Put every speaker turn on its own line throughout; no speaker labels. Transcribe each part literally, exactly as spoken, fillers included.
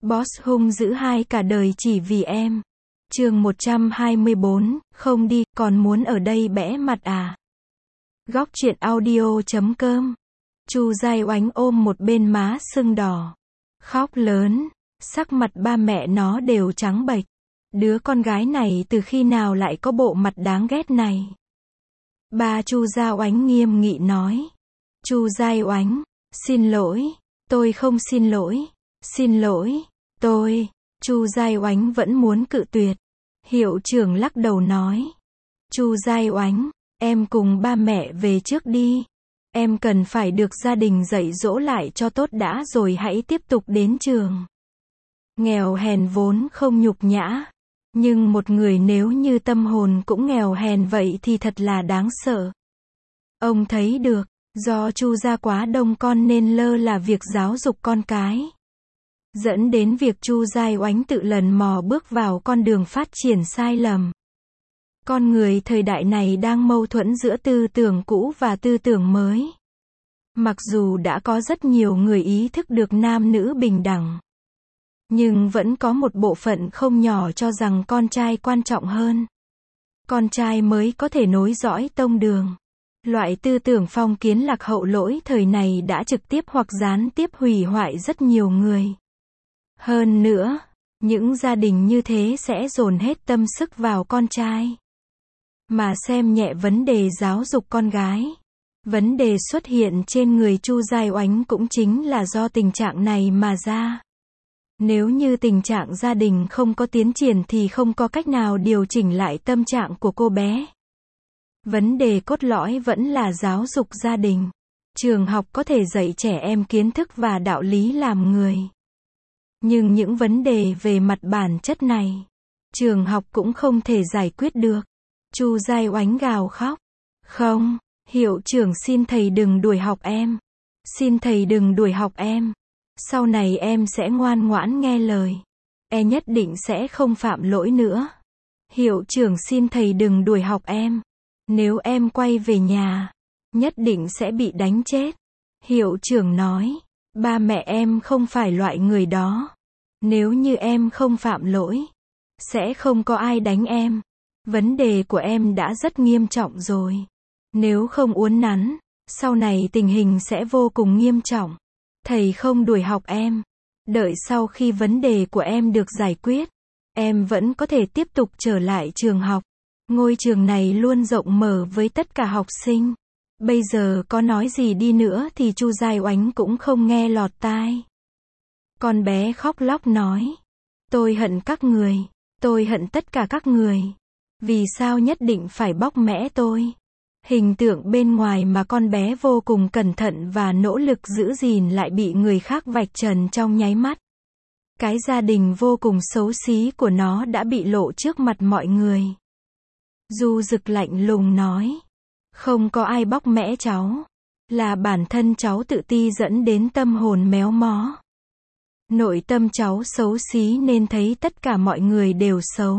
Boss hung dữ hai cả đời chỉ vì em. Chương một trăm hai mươi bốn, không đi, còn muốn ở đây bẽ mặt à? Góc truyện audio chấm com. Chu Giai Oánh ôm một bên má sưng đỏ, khóc lớn, sắc mặt ba mẹ nó đều trắng bệch. Đứa con gái này từ khi nào lại có bộ mặt đáng ghét này? Ba Chu Gia Oánh nghiêm nghị nói. Chu Giai Oánh, xin lỗi, tôi không xin lỗi, xin lỗi, tôi. Chu Giai Oánh vẫn muốn cự tuyệt. Hiệu trưởng lắc đầu nói. Chu Giai Oánh, em cùng ba mẹ về trước đi. Em cần phải được gia đình dạy dỗ lại cho tốt đã rồi hãy tiếp tục đến trường. Nghèo hèn vốn không nhục nhã, nhưng một người nếu như tâm hồn cũng nghèo hèn vậy thì thật là đáng sợ. Ông thấy được, do Chu gia quá đông con nên lơ là việc giáo dục con cái, dẫn đến việc Chu Giai Oánh tự lần mò bước vào con đường phát triển sai lầm. Con người thời đại này đang mâu thuẫn giữa tư tưởng cũ và tư tưởng mới. Mặc dù đã có rất nhiều người ý thức được nam nữ bình đẳng, nhưng vẫn có một bộ phận không nhỏ cho rằng con trai quan trọng hơn. Con trai mới có thể nối dõi tông đường. Loại tư tưởng phong kiến lạc hậu lỗi thời này đã trực tiếp hoặc gián tiếp hủy hoại rất nhiều người. Hơn nữa, những gia đình như thế sẽ dồn hết tâm sức vào con trai, mà xem nhẹ vấn đề giáo dục con gái. Vấn đề xuất hiện trên người Chu Giai Oánh cũng chính là do tình trạng này mà ra. Nếu như tình trạng gia đình không có tiến triển thì không có cách nào điều chỉnh lại tâm trạng của cô bé. Vấn đề cốt lõi vẫn là giáo dục gia đình. Trường học có thể dạy trẻ em kiến thức và đạo lý làm người, nhưng những vấn đề về mặt bản chất này, trường học cũng không thể giải quyết được. Chu Giai Oánh gào khóc. Không, hiệu trưởng xin thầy đừng đuổi học em. Xin thầy đừng đuổi học em. Sau này em sẽ ngoan ngoãn nghe lời. Em nhất định sẽ không phạm lỗi nữa. Hiệu trưởng xin thầy đừng đuổi học em. Nếu em quay về nhà, nhất định sẽ bị đánh chết. Hiệu trưởng nói, ba mẹ em không phải loại người đó. Nếu như em không phạm lỗi, sẽ không có ai đánh em. Vấn đề của em đã rất nghiêm trọng rồi. Nếu không uốn nắn, sau này tình hình sẽ vô cùng nghiêm trọng. Thầy không đuổi học em. Đợi sau khi vấn đề của em được giải quyết, em vẫn có thể tiếp tục trở lại trường học. Ngôi trường này luôn rộng mở với tất cả học sinh. Bây giờ có nói gì đi nữa thì Chu Giai Oánh cũng không nghe lọt tai. Con bé khóc lóc nói. Tôi hận các người. Tôi hận tất cả các người. Vì sao nhất định phải bóc mẽ tôi? Hình tượng bên ngoài mà con bé vô cùng cẩn thận và nỗ lực giữ gìn lại bị người khác vạch trần trong nháy mắt. Cái gia đình vô cùng xấu xí của nó đã bị lộ trước mặt mọi người. Du Dực lạnh lùng nói. Không có ai bóc mẽ cháu. Là bản thân cháu tự ti dẫn đến tâm hồn méo mó. Nội tâm cháu xấu xí nên thấy tất cả mọi người đều xấu.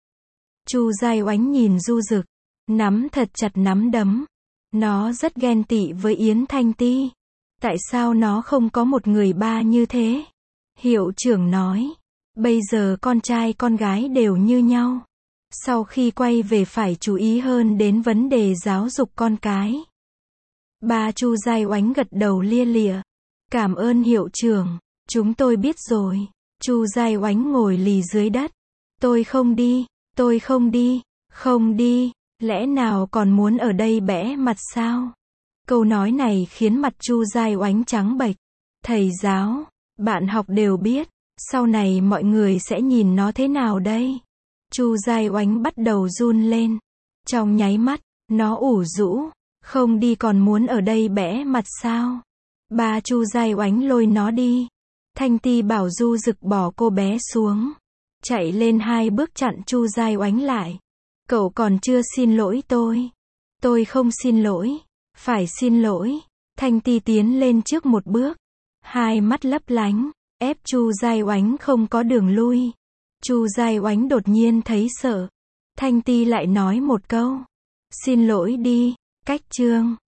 Chu Giai Oánh nhìn Du Dực, nắm thật chặt nắm đấm. Nó rất ghen tị với Yến Thanh Ti. Tại sao nó không có một người ba như thế? Hiệu trưởng nói, bây giờ con trai con gái đều như nhau. Sau khi quay về phải chú ý hơn đến vấn đề giáo dục con cái. Ba Chu Giai Oánh gật đầu lia lịa. Cảm ơn hiệu trưởng, chúng tôi biết rồi. Chu Giai Oánh ngồi lì dưới đất. Tôi không đi, tôi không đi, không đi. Lẽ nào còn muốn ở đây bẽ mặt sao? Câu nói này khiến mặt Chu Giai Oánh trắng bệch. Thầy giáo, bạn học đều biết, sau này mọi người sẽ nhìn nó thế nào đây? Chu Giai Oánh bắt đầu run lên. Trong nháy mắt, nó ủ rũ. Không đi còn muốn ở đây bẽ mặt sao? Ba Chu Giai Oánh lôi nó đi. Thanh Ti bảo Du Dực bỏ cô bé xuống. Chạy lên hai bước chặn Chu Giai Oánh lại. Cậu còn chưa xin lỗi tôi. Tôi không xin lỗi. Phải xin lỗi. Thanh Ti tiến lên trước một bước. Hai mắt lấp lánh. Ép Chu Giai Oánh không có đường lui. Chu Giai Oánh đột nhiên thấy sợ. Thanh Ti lại nói một câu. Xin lỗi đi. Cách chương.